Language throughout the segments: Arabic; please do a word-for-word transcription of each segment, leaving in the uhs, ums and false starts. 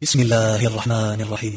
بسم الله الرحمن الرحيم.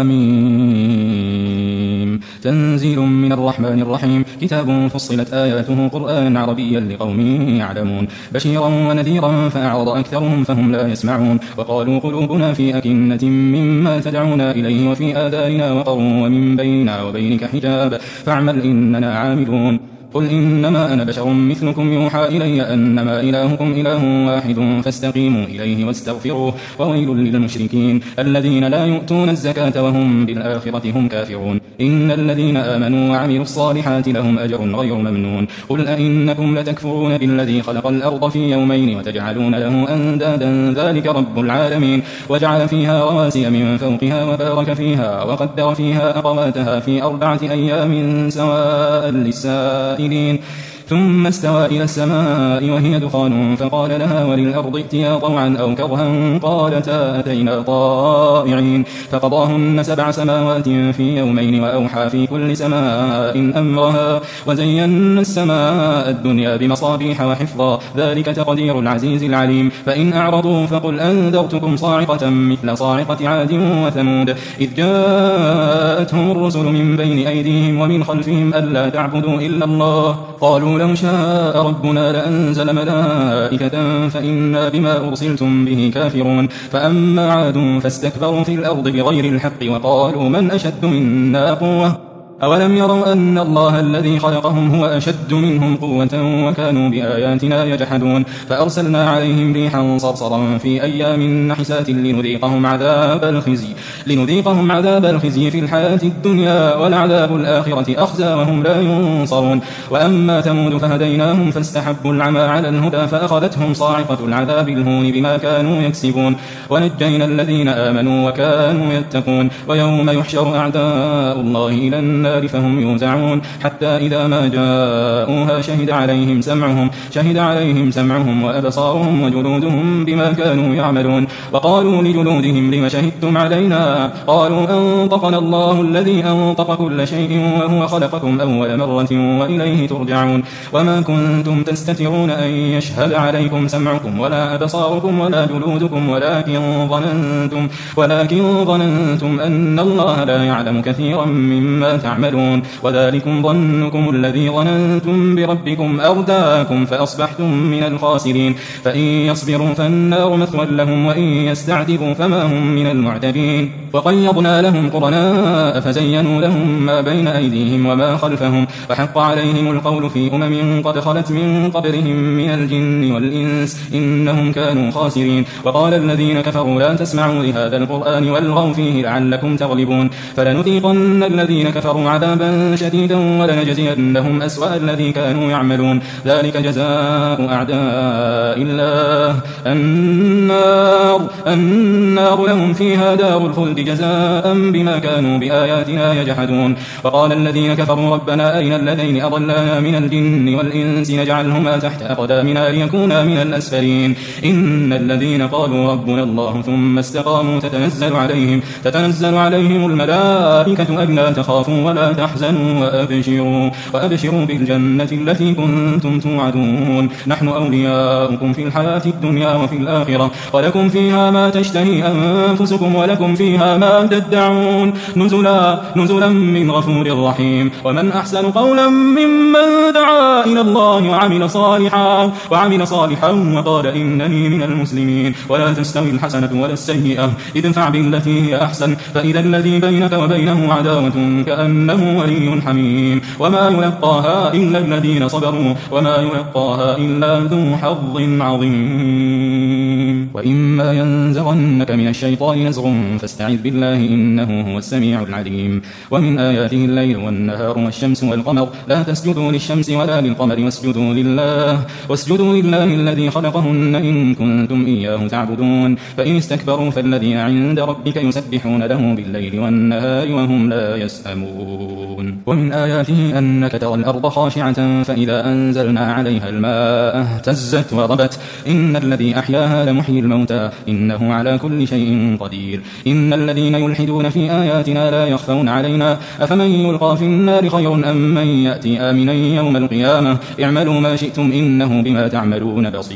حميم. تنزيل من الرحمن الرحيم. كتاب فصلت آياته قرآنا عربيا لقوم يعلمون، بشيرا ونذيرا فأعرض أكثرهم فهم لا يسمعون. وقالوا قلوبنا في أكنة مما تدعونا إليه وفي آذاننا وقر ومن بيننا وبينك حجاب فاعمل إننا عاملون. قل إنما أنا بشر مثلكم يوحى إلي أنما إلهكم إله واحد فاستقيموا إليه واستغفروه وويل للمشركين الذين لا يؤتون الزكاة وهم بالآخرة هم كافرون. إن الذين آمنوا وعملوا الصالحات لهم أجر غير ممنون. قل أئنكم لتكفرون بالذي خلق الأرض في يومين وتجعلون له أندادا ذلك رب العالمين. وجعل فيها رواسي من فوقها وبارك فيها وقدر فيها أقواتها في أربعة أيام سواء للسائلين. ثم استوى إلى السماء وهي دخان فقال لها وللأرض ائتيا طوعا أو كرها قالتا أتينا طائعين. فقضاهن سبع سماوات في يومين وأوحى في كل سماء أمرها وزينا السماء الدنيا بمصابيح وحفظا ذلك تقدير العزيز العليم. فإن أعرضوا فقل أنذرتكم صاعقة مثل صاعقة عاد وثمود إذ جاءتهم الرسل من بين أيديهم ومن خلفهم ألا تعبدوا إلا الله قالوا لو شاء ربنا لأنزل ملائكة فإنا بما أرسلتم به كافرون. فأما عاد فاستكبروا في الأرض بغير الحق وقالوا من أشد منا قوة أولم يروا أن الله الذي خلقهم هو أشد منهم قوة وكانوا بآياتنا يجحدون. فأرسلنا عليهم ريحا صرصرا في أيام نحسات لنذيقهم عذاب الخزي لنذيقهم عذاب الخزي في الحياة الدنيا ولعذاب الآخرة أخزى وهم لا ينصرون. وأما ثمود فهديناهم فاستحبوا العمى على الهدى فأخذتهم صاعقة العذاب الهون بما كانوا يكسبون. ونجينا الذين آمنوا وكانوا يتقون. ويوم يحشر أعداء الله إلى النار فهم يوزعون حتى إذا ما جاءوها شهد عليهم سمعهم شهد عليهم سمعهم وأبصارهم وجلودهم بما كانوا يعملون. وقالوا لجلودهم لم شهدتم علينا قالوا أنطقنا الله الذي أنطق كل شيء وهو خلقكم أول مرة وإليه ترجعون. وما كنتم تستترون أن يشهد عليكم سمعكم ولا أبصاركم ولا جلودكم ولكن ظننتم ولكن ظننتم أن الله لا يعلم كثيرا مما تعملون. وذلكم ظنكم الذي ظننتم بربكم أرداكم فأصبحتم من الخاسرين. فإن يصبروا فالنار مثوى لهم وإن يستعتبوا فما هم من المعتبين. وقيضنا لهم قرناء فزينوا لهم ما بين أيديهم وما خلفهم وحق عليهم القول في أمم قد خلت من قبلهم من الجن والإنس إنهم كانوا خاسرين. وقال الذين كفروا لا تسمعوا لهذا القرآن والغوا فيه لعلكم تغلبون. فلنذيقن الذين كفروا عذابا شديدا ولنجزينهم أسوأ الذي كانوا يعملون. ذلك جزاء أعداء الله النار النار لهم فيها دار الخلد جزاء بما كانوا بآياتنا يجحدون. وقال الذين كفروا ربنا أرنا الذين أضلانا من الجن والإنس نجعلهما تحت أقدامنا ليكونا من الأسفلين. إن الذين قالوا ربنا الله ثم استقاموا تتنزل عليهم تتنزل عليهم الملائكة ألا تخافوا ولا تحزنوا وأبشروا وأبشروا بالجنة التي كنتم توعدون. نحن أولياؤكم في الحياة الدنيا وفي الآخرة ولكم فيها ما تشتهي أنفسكم ولكم فيها ما تدعون نزلا نزلا من غفور رحيم. ومن أحسن قولا ممن دعا إلى الله وعمل صالحا وعمل صالحا وقال إنني من المسلمين. ولا تستوي الحسنة ولا السيئة ادفع بالتي هي أحسن فإذا الذي بينك وبينه عداوة كأنه ولي حميم. وما يلقاها إلا الذين صبروا وما يلقاها إلا ذو حظ عظيم. وإما ينزغنك من الشيطان نزغ فاستعذ بالله إنه هو السميع العليم. ومن آياته الليل والنهار والشمس والقمر لا تسجدوا للشمس ولا للقمر واسجدوا لله واسجدوا لله الذي خلقهن إن كنتم إياه تعبدون. فإن استكبروا فالذين عند ربك يسبحون له بالليل والنهار وهم لا يسأمون. ومن آياته أنك ترى الأرض خاشعة فإذا أنزلنا عليها الماء اهتزت وربت إن الذي أحياها لمحيي الموتى إنه على كل شيء قدير. إن الذين يلحدون في آياتنا لا يخفون علينا أفمن يلقى في النار خير أم من يأتي آمنا يوم القيامة اعملوا ما شئتم إنه بما تعملون بصير.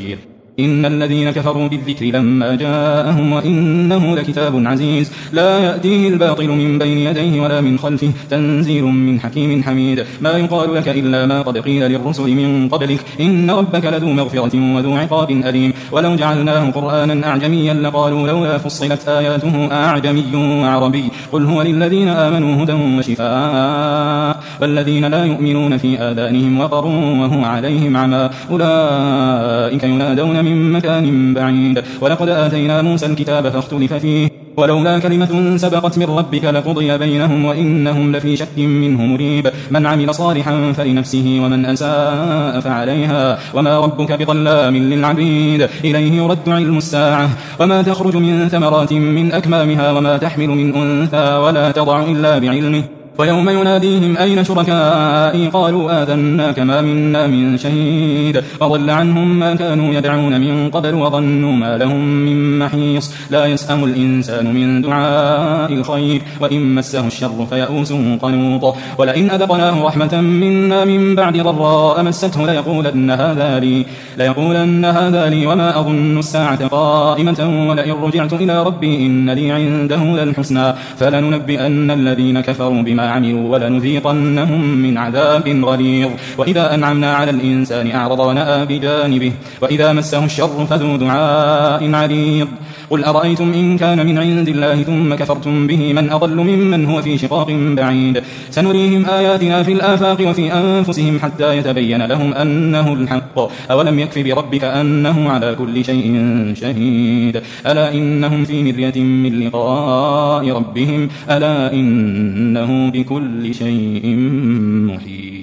إن الذين كفروا بالذكر لما جاءهم وإنه لكتاب عزيز لا يأتيه الباطل من بين يديه ولا من خلفه تنزيل من حكيم حميد ما يقال لك إلا ما قد قيل للرسل من قبلك إن ربك لذو مغفرة وذو عقاب أليم ولو جعلناه قرآنا أعجميا لقالوا لولا فصلت آياته أعجمي وعربي قل هو للذين آمنوا هدى وشفاء والذين لا يؤمنون في آذانهم وقر وهو عليهم عمى أولئك ينادون من مكان بعيد ولقد آتينا موسى الكتاب فاختلف فيه ولولا كلمة سبقت من ربك لقضي بينهم وإنهم لفي شك منه مريب من عمل صالحا فلنفسه ومن أساء فعليها وما ربك بظلام للعبيد إليه يرد علم الساعة وما تخرج من ثمرات من أكمامها وما تحمل من أنثى ولا تضع إلا بعلمه ويوم يناديهم أين شركائي قالوا آذناك ما منا من شهيد وضل عنهم ما كانوا يدعون من قبل وظنوا ما لهم من محيص لا يسأم الإنسان من دعاء الخير وإن مسه الشر فيئوس قنوط ولئن أذقناه رحمة منا من بعد ضراء مسته ليقولن هذا لي ليقولن هذا لي وما أظن الساعة قائمة ولئن رجعت إلى ربي إن لي عنده للحسنى فلننبئن الذين كفروا بما عملوا ولنذيقنهم من عذاب غليظ وإذا أنعمنا على الإنسان أعرض ونأى بجانبه وإذا مسه الشر فذو دعاء عريض قل أرأيتم إن كان من عند الله ثم كفرتم به من أضل ممن هو في شقاق بعيد سنريهم آياتنا في الآفاق وفي أنفسهم حتى يتبين لهم أنه الحق أولم يكف بربك أنه على كل شيء شهيد ألا إنهم في مرية من لقاء ربهم ألا إنه بكل شيء محيط